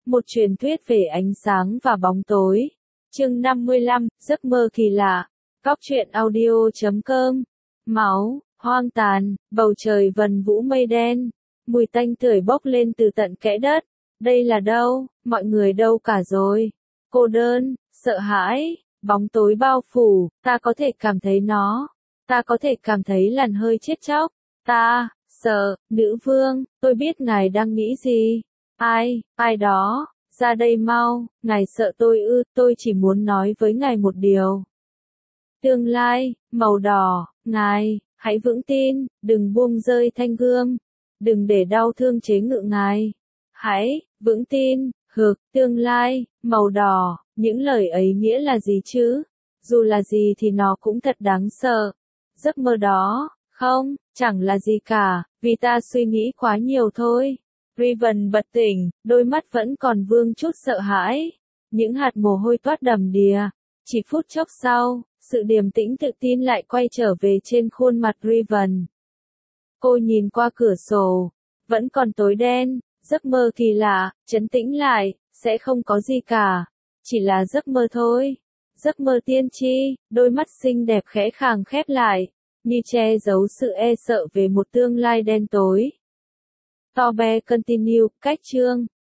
Một truyền thuyết về ánh sáng và bóng tối. Chương 55, giấc mơ kỳ lạ. Cóc truyện audio.com. Máu, hoang tàn, bầu trời vần vũ mây đen. Mùi tanh tưởi bốc lên từ tận kẽ đất. Đây là đâu? Mọi người đâu cả rồi? Cô đơn, sợ hãi, bóng tối bao phủ, ta có thể cảm thấy nó. Ta có thể cảm thấy làn hơi chết chóc. Ta, sợ, nữ vương, tôi biết ngài đang nghĩ gì. Ai đó, ra đây mau, ngài sợ tôi ư, tôi chỉ muốn nói với ngài một điều. Tương lai, màu đỏ, ngài, hãy vững tin, đừng buông rơi thanh gươm, đừng để đau thương chế ngự ngài. Hãy, vững tin, tương lai, màu đỏ, những lời ấy nghĩa là gì chứ? Dù là gì thì nó cũng thật đáng sợ. Giấc mơ đó, không, chẳng là gì cả, vì ta suy nghĩ quá nhiều thôi. Riven bật tỉnh, đôi mắt vẫn còn vương chút sợ hãi. Những hạt mồ hôi toát đầm đìa. Chỉ phút chốc sau, sự điềm tĩnh tự tin lại quay trở về trên khuôn mặt Riven. Cô nhìn qua cửa sổ. Vẫn còn tối đen, giấc mơ kỳ lạ, trấn tĩnh lại, sẽ không có gì cả. Chỉ là giấc mơ thôi. Giấc mơ tiên tri, đôi mắt xinh đẹp khẽ khàng khép lại, như che giấu sự e sợ về một tương lai đen tối. Tobe continue, cách chương.